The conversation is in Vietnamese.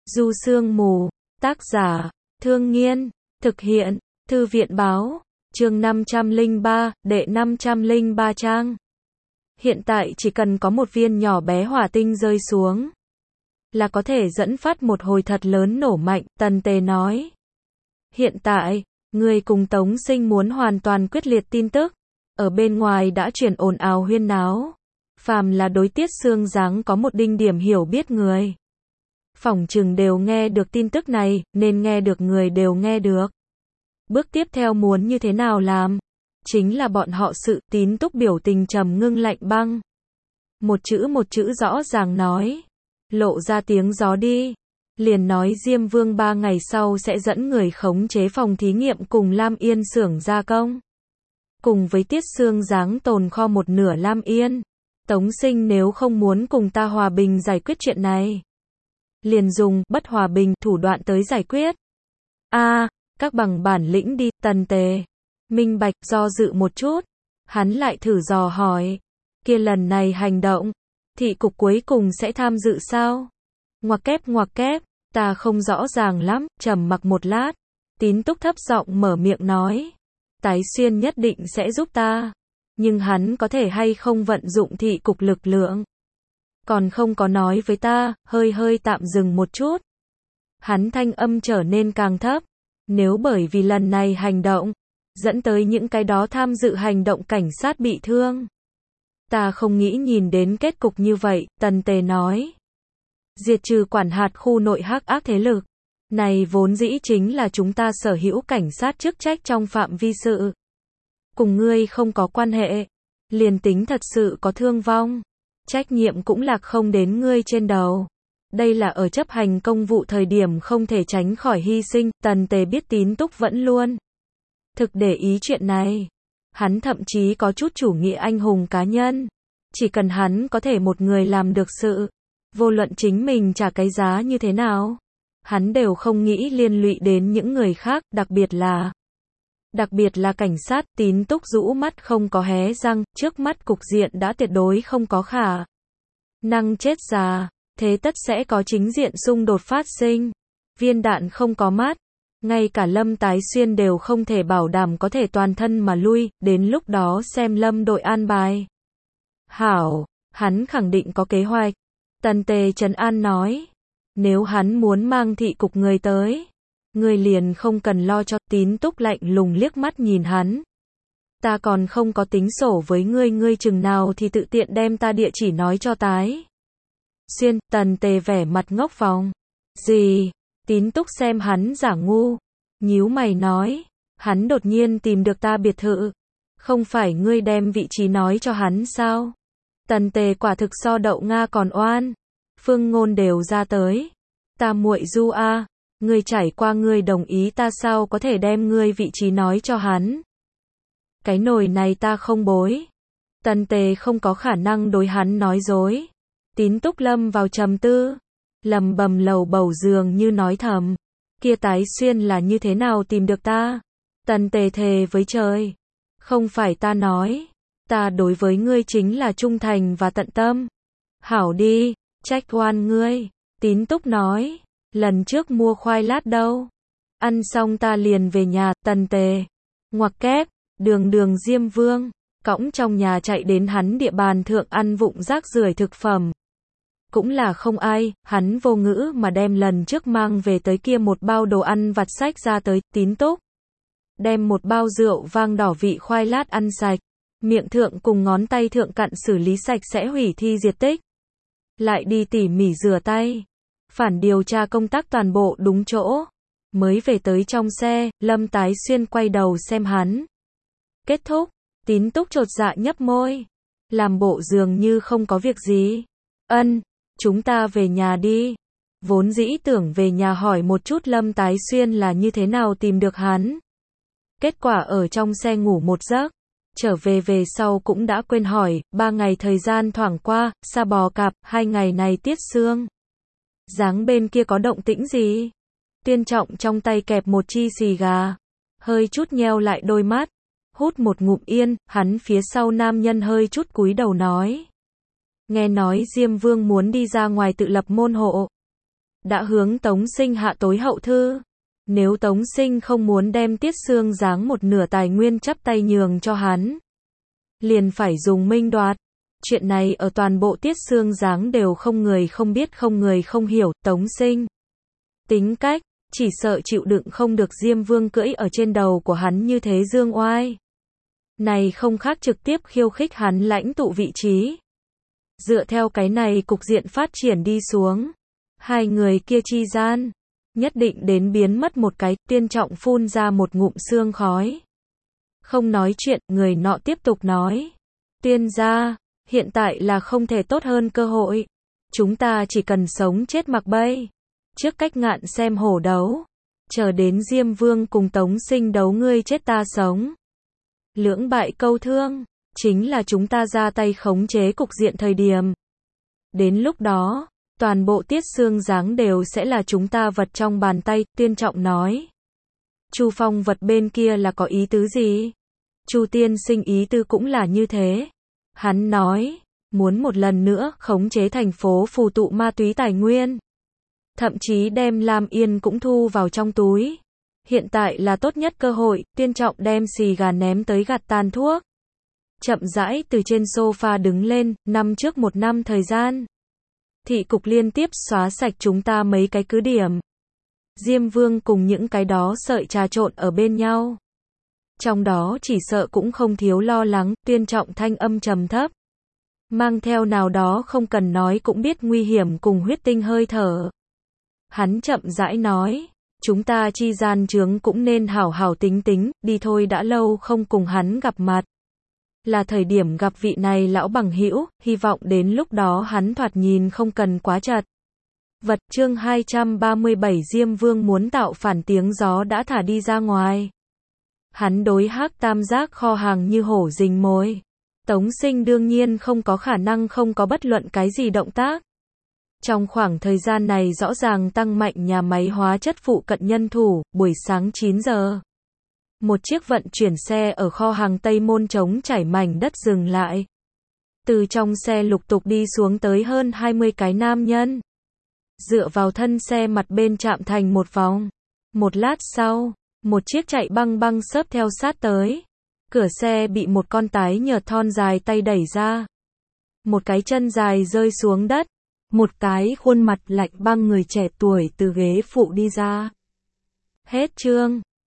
Du Sương Mù, tác giả, Thương Nghiên, thực hiện, Thư viện báo, chương 503, đệ 503 trang. Hiện tại chỉ cần có một viên nhỏ bé hỏa tinh rơi xuống, là có thể dẫn phát một hồi thật lớn nổ mạnh, Tần Tề nói. Hiện tại, người cùng Tống Sinh muốn hoàn toàn quyết liệt tin tức, ở bên ngoài đã truyền ồn ào huyên náo. Phàm là đối Tiết Sương Giáng có một đinh điểm hiểu biết người, phỏng chừng đều nghe được tin tức này, nên nghe được người đều nghe được. Bước tiếp theo muốn như thế nào làm? Chính là bọn họ sự. Tín Túc biểu tình trầm ngưng lạnh băng. Một chữ rõ ràng nói. Lộ ra tiếng gió đi. Liền nói Diêm Vương 3 ngày sau sẽ dẫn người khống chế phòng thí nghiệm cùng Lam Yên xưởng gia công. Cùng với Tiết Sương Giáng tồn kho một nửa Lam Yên. Tống Sinh nếu không muốn cùng ta hòa bình giải quyết chuyện này, liền dùng bất hòa bình thủ đoạn tới giải quyết. Các bằng bản lĩnh đi. Tần Tề minh bạch, do dự một chút, hắn lại thử dò hỏi, kia lần này hành động, thị cục cuối cùng sẽ tham dự sao? Ngoặc kép, ta không rõ ràng lắm. Trầm mặc một lát, Tín Túc thấp giọng mở miệng nói, Tái Xuyên nhất định sẽ giúp ta, nhưng hắn có thể hay không vận dụng thị cục lực lượng, còn không có nói với ta. Hơi tạm dừng một chút, hắn thanh âm trở nên càng thấp. Nếu bởi vì lần này hành động dẫn tới những cái đó tham dự hành động cảnh sát bị thương, ta không nghĩ nhìn đến kết cục như vậy. Tần Tề nói, diệt trừ quản hạt khu nội hắc ác thế lực, này vốn dĩ chính là chúng ta sở hữu cảnh sát chức trách trong phạm vi sự. Cùng ngươi không có quan hệ, liền tính thật sự có thương vong, trách nhiệm cũng lạc không đến ngươi trên đầu. Đây là ở chấp hành công vụ thời điểm không thể tránh khỏi hy sinh. Tần Tề biết Tín Túc vẫn luôn thực để ý chuyện này. Hắn thậm chí có chút chủ nghĩa anh hùng cá nhân. Chỉ cần hắn có thể một người làm được sự, vô luận chính mình trả cái giá như thế nào, hắn đều không nghĩ liên lụy đến những người khác, đặc biệt là cảnh sát. Tín Túc rũ mắt không có hé răng, trước mắt cục diện đã tuyệt đối không có khả năng chết già, thế tất sẽ có chính diện xung đột phát sinh. Viên đạn không có mắt, ngay cả Lâm Tái Xuyên đều không thể bảo đảm có thể toàn thân mà lui, đến lúc đó xem Lâm đội an bài. Hảo, hắn khẳng định có kế hoạch. Tần Tề trấn an nói, nếu hắn muốn mang thị cục người tới, người liền không cần lo cho. Tín Túc lạnh lùng liếc mắt nhìn hắn. Ta còn không có tính sổ với ngươi chừng nào thì tự tiện đem ta địa chỉ nói cho Tái Xuyên. Tần Tề vẻ mặt ngốc vòng. Gì? Tín Túc xem hắn giả ngu, nhíu mày nói, hắn đột nhiên tìm được ta biệt thự, không phải ngươi đem vị trí nói cho hắn sao? Tần Tề quả thực so đậu Nga còn oan. Phương ngôn đều ra tới. Ta muội Du a, ngươi trải qua ngươi đồng ý, ta sao có thể đem ngươi vị trí nói cho hắn? Cái nồi này ta không bối. Tần Tề không có khả năng đối hắn nói dối. Tín Túc lâm vào trầm tư, lầm bầm lầu bầu dường như nói thầm, kia Tái Xuyên là như thế nào tìm được ta? Tần Tề thề với trời, không phải ta nói, ta đối với ngươi chính là trung thành và tận tâm. Hảo đi, trách oan ngươi. Tín Túc nói, lần trước mua khoai lát đâu? Ăn xong ta liền về nhà. Tần Tề ngoặc kép, đường Diêm Vương cõng trong nhà chạy đến hắn địa bàn thượng ăn vụng rác rưởi thực phẩm. Cũng là không ai, hắn vô ngữ mà đem lần trước mang về tới kia một bao đồ ăn vặt sách ra tới. Tín Túc đem một bao rượu vang đỏ vị khoai lát ăn sạch, miệng thượng cùng ngón tay thượng cặn xử lý sạch sẽ hủy thi diệt tích, lại đi tỉ mỉ rửa tay, phản điều tra công tác toàn bộ đúng chỗ, mới về tới trong xe. Lâm Tái Xuyên quay đầu xem hắn. Kết thúc. Tín Túc chột dạ nhấp môi, làm bộ dường như không có việc gì. Chúng ta về nhà đi. Vốn dĩ tưởng về nhà hỏi một chút Lâm Tái Xuyên là như thế nào tìm được hắn. Kết quả ở trong xe ngủ một giấc, trở về sau cũng đã quên hỏi. 3 ngày thời gian thoảng qua, Sa Bò Cạp, 2 ngày này Tiết Sương Giáng bên kia có động tĩnh gì? Tuyên Trọng trong tay kẹp một chi xì gà, hơi chút nheo lại đôi mắt, hút một ngụm yên. Hắn phía sau nam nhân hơi chút cúi đầu nói, nghe nói Diêm Vương muốn đi ra ngoài tự lập môn hộ. đã hướng Tống Sinh hạ tối hậu thư. Nếu Tống Sinh không muốn đem Tiết Xương Giáng một nửa tài nguyên chắp tay nhường cho hắn, liền phải dùng minh đoạt. Chuyện này ở toàn bộ Tiết Xương Giáng đều không người không biết, không người không hiểu. Tống Sinh tính cách, chỉ sợ chịu đựng không được Diêm Vương cưỡi ở trên đầu của hắn như thế dương oai. Này không khác trực tiếp khiêu khích hắn lãnh tụ vị trí. Dựa theo cái này cục diện phát triển đi xuống, hai người kia chi gian, nhất định đến biến mất một cái. Tiên Trọng phun ra một ngụm sương khói. Không nói chuyện, người nọ tiếp tục nói. Tiên gia, hiện tại là không thể tốt hơn cơ hội. Chúng ta chỉ cần sống chết mặc bay. Trước cách ngạn xem hổ đấu. Chờ đến Diêm Vương cùng Tống Sinh đấu ngươi chết ta sống. Lưỡng bại câu thương, chính là chúng ta ra tay khống chế cục diện thời điểm. Đến lúc đó, toàn bộ Tiết Xương Giáng đều sẽ là chúng ta vật trong bàn tay. Tiên Trọng nói. Chu Phong vật bên kia là có ý tứ gì? Chu tiên sinh ý tư cũng là như thế. Hắn nói, muốn một lần nữa khống chế thành phố phù tụ ma túy tài nguyên. Thậm chí đem Lam Yên cũng thu vào trong túi. Hiện tại là tốt nhất cơ hội. Tiên Trọng đem xì gà ném tới gạt tàn thuốc. Chậm rãi từ trên sofa đứng lên. Năm trước một năm thời gian, thị cục liên tiếp xóa sạch chúng ta mấy cái cứ điểm. Diêm Vương cùng những cái đó sợi trà trộn ở bên nhau. Trong đó chỉ sợ cũng không thiếu lo lắng. Tiên Trọng thanh âm trầm thấp, mang theo nào đó không cần nói cũng biết nguy hiểm cùng huyết tinh hơi thở. Hắn chậm rãi nói, chúng ta chi gian chướng cũng nên hảo hảo tính tính, đi thôi, đã lâu không cùng hắn gặp mặt. Là thời điểm gặp vị này lão bằng hữu, hy vọng đến lúc đó hắn thoạt nhìn không cần quá chật vật. Chương 237 Diêm Vương muốn tạo phản tiếng gió đã thả đi ra ngoài. Hắn đối Hắc Tam Giác kho hàng như hổ rình mồi. Tống Sinh đương nhiên không có khả năng không có bất luận cái gì động tác. Trong khoảng thời gian này rõ ràng tăng mạnh nhà máy hóa chất phụ cận nhân thủ. Buổi sáng 9 giờ, một chiếc vận chuyển xe ở kho hàng Tây Môn trống trải mảnh đất dừng lại. Từ trong xe lục tục đi xuống tới hơn 20 cái nam nhân. Dựa vào thân xe mặt bên chạm thành một vòng. Một lát sau, một chiếc chạy băng băng xớp theo sát tới. Cửa xe bị một con tái nhợt thon dài tay đẩy ra. Một cái chân dài rơi xuống đất. Một cái khuôn mặt lạnh băng người trẻ tuổi từ ghế phụ đi ra. Hết chương.